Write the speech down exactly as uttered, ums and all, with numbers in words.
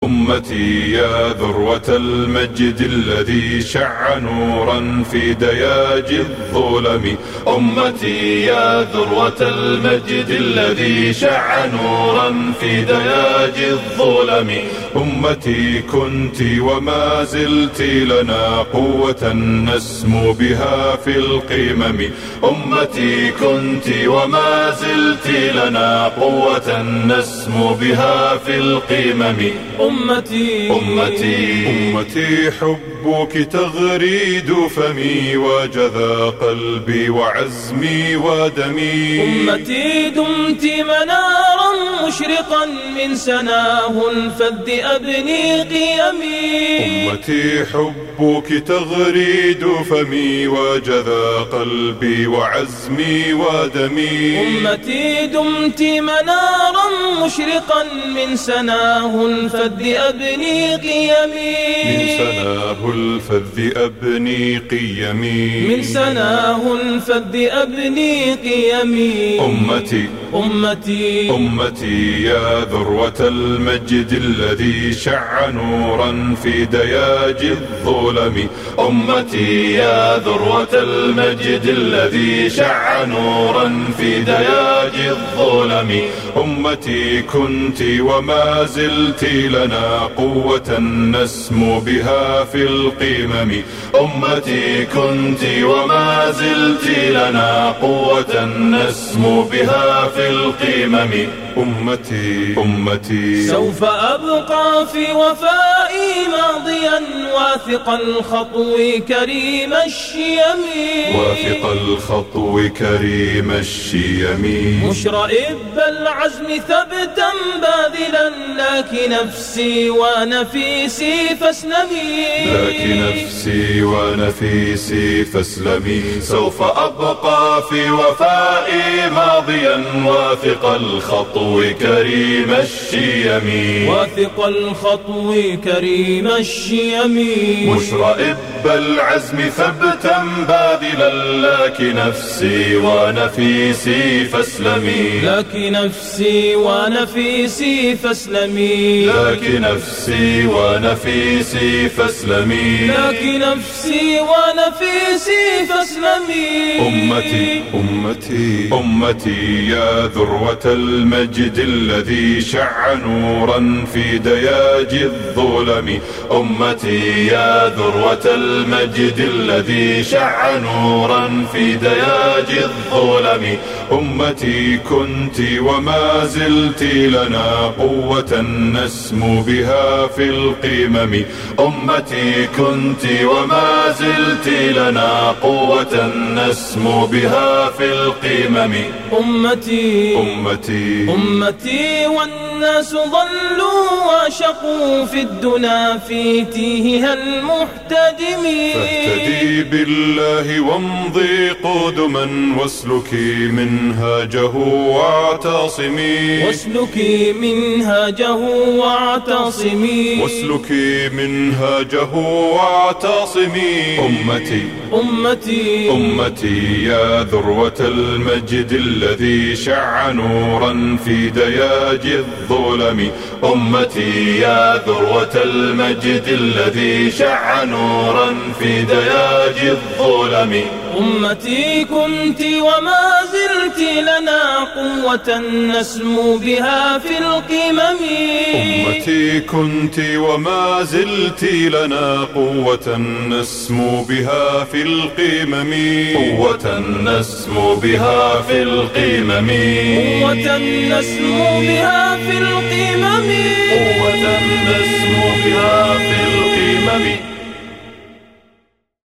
أمتي يا ذروة المجد الذي شع نورا في دياج الظلم. أمتي يا ذروة المجد الذي شع نورا في دياج الظلم. أمتي كنت وما زلت لنا قوة نسمو بها في القمم. أمتي كنت وما زلت لنا قوة نسمو بها في القمم. أمتي أمتي أمتي حبك تغريد فمي وجذا قلبي وعزمي ودمي. أمتي دمت منارا مشرقا من سناه الفذ أبني قيمي. أمتي حبك تغريد فمي وجذا قلبي وعزمي ودمي. أمتي دمت منارا مشرقا من سناه الفذ أبني قيمي. من سناه الفذ أبني قيمي. من سناه الفذ أبني قيمي. أمتي أمتي أمتي يا ذروة المجد الذي شع نورا في دياج الظلم. أمتي يا ذروة المجد الذي شع نورا في دياج الظلم. أمتي كنت وما زلت لنا قوة نسمو بها في القمم. أمتي كنت وما زلت لنا قوة نسمو بها في القمم. أمتي أمتي سوف أبقى في وفائي ماضيا واثق الخطو كريم الشيم. واثق الخطو كريم الشيم. مشرئب العزم ثبتا باذلا لك نفسي ونفيسي فاسلمي. لك نفسي ونفيسي فاسلمي. سوف أبقى في وفائي ماضيا واثق الخطو كريم الشيم. واثق الخطو كريم الشيم. مشرئب العزم ثبتا باذلا لك نفسي ونفيسي فاسلمي. لك نفسي ونفيسي فاسلمي. لك نفسي ونفيسي فاسلمي. لك نفسي ونفيسي فاسلمي. أمتي أمتي أمتي يا ذروة المجد الذي شع نورا في دياج الظلم. أمتي يا ذروة المجد الذي شع نورا في دياج الظلم. أمتي كنت وما زلت لنا قوة نسمو بها في القمم. أمتي كنت وما زلت لنا قوة نسمو بها في القمم. أمتي أمتي أمتي والناس ضلوا وشقوا في الدنا في تيهها المحتدم. فاهتدي بالله وامضي قدما واسلكي منهاجه واعتصمي. واسلكي منهاجه واعتصمي. واسلكي منهاجه واعتصمي. أمتي أمتي أمتي يا ذروة المجد الذي شع نورا في دياج الظلم. أمتي يا ذروة المجد الذي شع نورا في دياج الظلم. أمتي كنت وما زلت لنا قوة نسمو بها في القمم. أمتي كنت وما زلت لنا قوة نسمو بها في القمم. قوة نسمو بها في القمم. قوة نسمو بها في القمم.